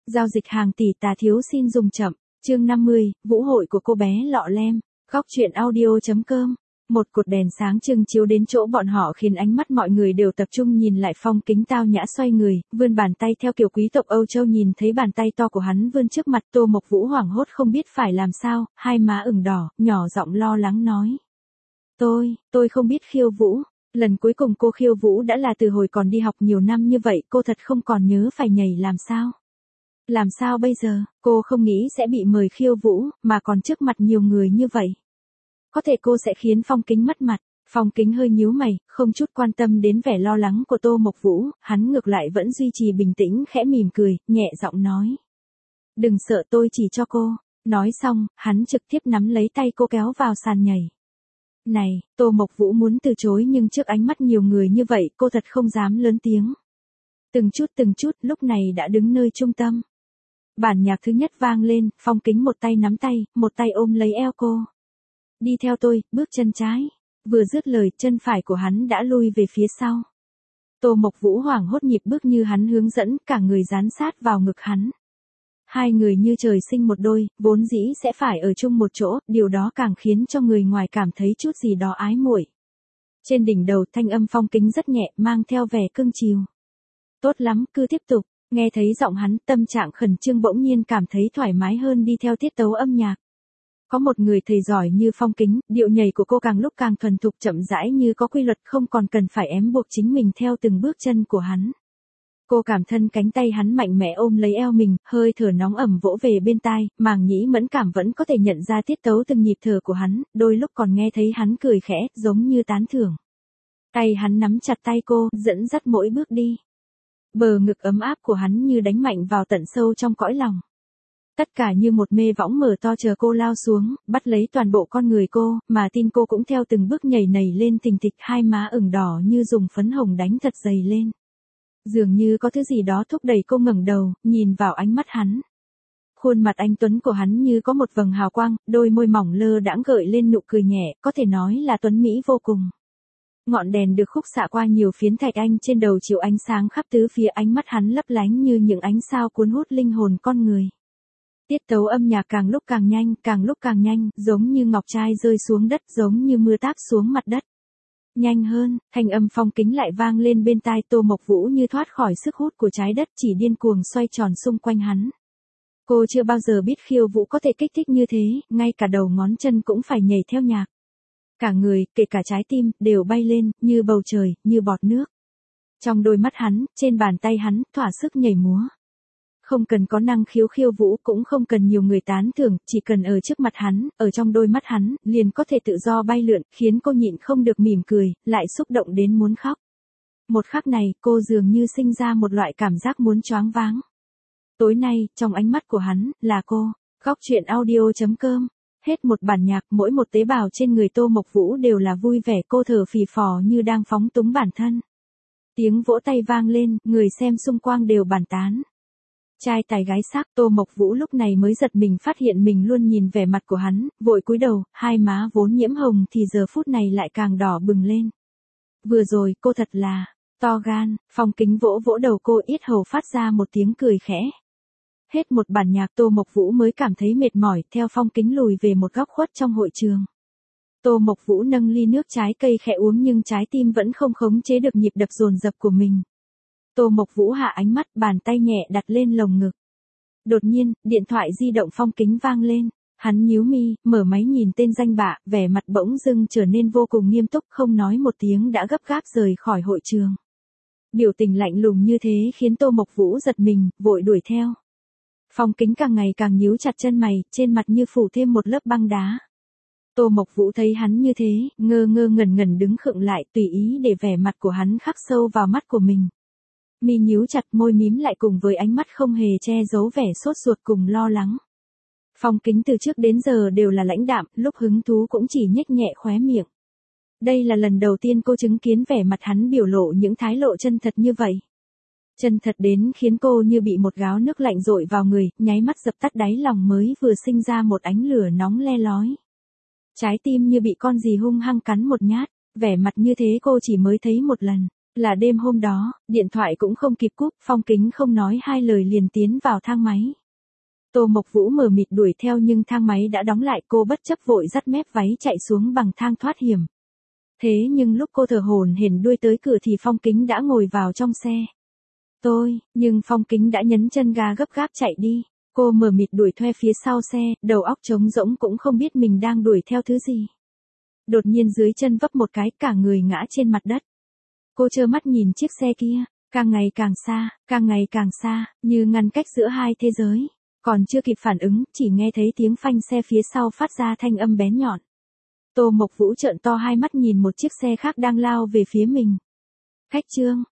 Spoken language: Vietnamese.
Giao dịch hàng tỷ tà thiếu xin dùng chậm. Chương 50, vũ hội của cô bé lọ lem. Góc truyện audio.com. Một cột đèn sáng trưng chiếu đến chỗ bọn họ khiến ánh mắt mọi người đều tập trung nhìn lại Phong Kính tao nhã xoay người, vươn bàn tay theo kiểu quý tộc Âu Châu. Nhìn thấy bàn tay to của hắn vươn trước mặt, Tô Mộc Vũ hoảng hốt không biết phải làm sao, hai má ửng đỏ, nhỏ giọng lo lắng nói. Tôi không biết khiêu vũ. Lần cuối cùng cô khiêu vũ đã là từ hồi còn đi học nhiều năm như vậy, cô thật không còn nhớ phải nhảy làm sao. Làm sao bây giờ, cô không nghĩ sẽ bị mời khiêu vũ, mà còn trước mặt nhiều người như vậy. Có thể cô sẽ khiến Phong Kính mất mặt. Phong Kính hơi nhíu mày, không chút quan tâm đến vẻ lo lắng của Tô Mộc Vũ, hắn ngược lại vẫn duy trì bình tĩnh, khẽ mỉm cười, nhẹ giọng nói. Đừng sợ, tôi chỉ cho cô. Nói xong, hắn trực tiếp nắm lấy tay cô kéo vào sàn nhảy. Này, Tô Mộc Vũ muốn từ chối nhưng trước ánh mắt nhiều người như vậy cô thật không dám lớn tiếng. Từng chút lúc này đã đứng nơi trung tâm. Bản nhạc thứ nhất vang lên, Phong Kính một tay nắm tay, một tay ôm lấy eo cô. Đi theo tôi, bước chân trái. Vừa dứt lời, chân phải của hắn đã lui về phía sau. Tô Mộc Vũ hoảng hốt nhịp bước như hắn hướng dẫn, cả người dán sát vào ngực hắn. Hai người như trời sinh một đôi, vốn dĩ sẽ phải ở chung một chỗ, điều đó càng khiến cho người ngoài cảm thấy chút gì đó ái muội. Trên đỉnh đầu, thanh âm Phong Kính rất nhẹ, mang theo vẻ cưng chiều. Tốt lắm, cứ tiếp tục. Nghe thấy giọng hắn, tâm trạng khẩn trương bỗng nhiên cảm thấy thoải mái hơn đi theo tiết tấu âm nhạc. Có một người thầy giỏi như Phong Kính, điệu nhảy của cô càng lúc càng thuần thục, chậm rãi như có quy luật, không còn cần phải ém buộc chính mình theo từng bước chân của hắn. Cô cảm thân cánh tay hắn mạnh mẽ ôm lấy eo mình, hơi thở nóng ẩm vỗ về bên tai, màng nhĩ mẫn cảm vẫn có thể nhận ra tiết tấu từng nhịp thở của hắn, đôi lúc còn nghe thấy hắn cười khẽ, giống như tán thưởng. Tay hắn nắm chặt tay cô, dẫn dắt mỗi bước đi. Bờ ngực ấm áp của hắn như đánh mạnh vào tận sâu trong cõi lòng. Tất cả như một mê võng mở to chờ cô lao xuống, bắt lấy toàn bộ con người cô, mà tin cô cũng theo từng bước nhảy nảy lên thình thịch, hai má ửng đỏ như dùng phấn hồng đánh thật dày lên. Dường như có thứ gì đó thúc đẩy cô ngẩng đầu, nhìn vào ánh mắt hắn. Khuôn mặt anh tuấn của hắn như có một vầng hào quang, đôi môi mỏng lơ đãng gợi lên nụ cười nhẹ, có thể nói là tuấn mỹ vô cùng. Ngọn đèn được khúc xạ qua nhiều phiến thạch anh trên đầu chiếu ánh sáng khắp tứ phía, ánh mắt hắn lấp lánh như những ánh sao cuốn hút linh hồn con người. Tiết tấu âm nhạc càng lúc càng nhanh, giống như ngọc trai rơi xuống đất, giống như mưa táp xuống mặt đất. Nhanh hơn, thanh âm Phong Kính lại vang lên bên tai. Tô Mộc Vũ như thoát khỏi sức hút của trái đất, chỉ điên cuồng xoay tròn xung quanh hắn. Cô chưa bao giờ biết khiêu vũ có thể kích thích như thế, ngay cả đầu ngón chân cũng phải nhảy theo nhạc. Cả người, kể cả trái tim, đều bay lên, như bầu trời, như bọt nước. Trong đôi mắt hắn, trên bàn tay hắn, thỏa sức nhảy múa. Không cần có năng khiêu vũ, cũng không cần nhiều người tán thưởng, chỉ cần ở trước mặt hắn, ở trong đôi mắt hắn, liền có thể tự do bay lượn, khiến cô nhịn không được mỉm cười, lại xúc động đến muốn khóc. Một khắc này, cô dường như sinh ra một loại cảm giác muốn choáng váng. Tối nay, trong ánh mắt của hắn, là cô. Góc truyện audio.com. Hết một bản nhạc, mỗi một tế bào trên người Tô Mộc Vũ đều là vui vẻ, cô thở phì phò như đang phóng túng bản thân. Tiếng vỗ tay vang lên, người xem xung quanh đều bàn tán. Trai tài gái sắc, Tô Mộc Vũ lúc này mới giật mình phát hiện mình luôn nhìn vẻ mặt của hắn, vội cúi đầu, hai má vốn nhiễm hồng thì giờ phút này lại càng đỏ bừng lên. Vừa rồi, cô thật là to gan. Phong Kính vỗ vỗ đầu cô, yết hầu phát ra một tiếng cười khẽ. Hết một bản nhạc, Tô Mộc Vũ mới cảm thấy mệt mỏi, theo Phong Kính lùi về một góc khuất trong hội trường. Tô Mộc Vũ nâng ly nước trái cây khẽ uống nhưng trái tim vẫn không khống chế được nhịp đập dồn dập của mình. Tô Mộc Vũ hạ ánh mắt, bàn tay nhẹ đặt lên lồng ngực. Đột nhiên, điện thoại di động Phong Kính vang lên. Hắn nhíu mi, mở máy nhìn tên danh bạ, vẻ mặt bỗng dưng trở nên vô cùng nghiêm túc, không nói một tiếng đã gấp gáp rời khỏi hội trường. Biểu tình lạnh lùng như thế khiến Tô Mộc Vũ giật mình, vội đuổi theo. Phong Kính càng ngày càng nhíu chặt chân mày, trên mặt như phủ thêm một lớp băng đá. Tô Mộc Vũ thấy hắn như thế, ngơ ngẩn đứng khựng lại, tùy ý để vẻ mặt của hắn khắc sâu vào mắt của mình. Mi nhíu chặt, môi mím lại cùng với ánh mắt không hề che giấu vẻ sốt ruột cùng lo lắng. Phong Kính từ trước đến giờ đều là lãnh đạm, lúc hứng thú cũng chỉ nhếch nhẹ khóe miệng. Đây là lần đầu tiên cô chứng kiến vẻ mặt hắn biểu lộ những thái lộ chân thật như vậy. Chân thật đến khiến cô như bị một gáo nước lạnh dội vào người, nháy mắt dập tắt đáy lòng mới vừa sinh ra một ánh lửa nóng le lói. Trái tim như bị con gì hung hăng cắn một nhát, vẻ mặt như thế cô chỉ mới thấy một lần. Là đêm hôm đó, điện thoại cũng không kịp cúp, Phong Kính không nói hai lời liền tiến vào thang máy. Tô Mộc Vũ mờ mịt đuổi theo nhưng thang máy đã đóng lại, cô bất chấp vội dắt mép váy chạy xuống bằng thang thoát hiểm. Thế nhưng lúc cô thở hổn hển đuôi tới cửa thì Phong Kính đã ngồi vào trong xe. Nhưng Phong Kính đã nhấn chân ga gấp gáp chạy đi. Cô mờ mịt đuổi theo phía sau xe, đầu óc trống rỗng cũng không biết mình đang đuổi theo thứ gì. Đột nhiên dưới chân vấp một cái, cả người ngã trên mặt đất. Cô trơ mắt nhìn chiếc xe kia, càng ngày càng xa, như ngăn cách giữa hai thế giới. Còn chưa kịp phản ứng, chỉ nghe thấy tiếng phanh xe phía sau phát ra thanh âm bén nhọn. Tô Mộc Vũ trợn to hai mắt nhìn một chiếc xe khác đang lao về phía mình. Khách Trương,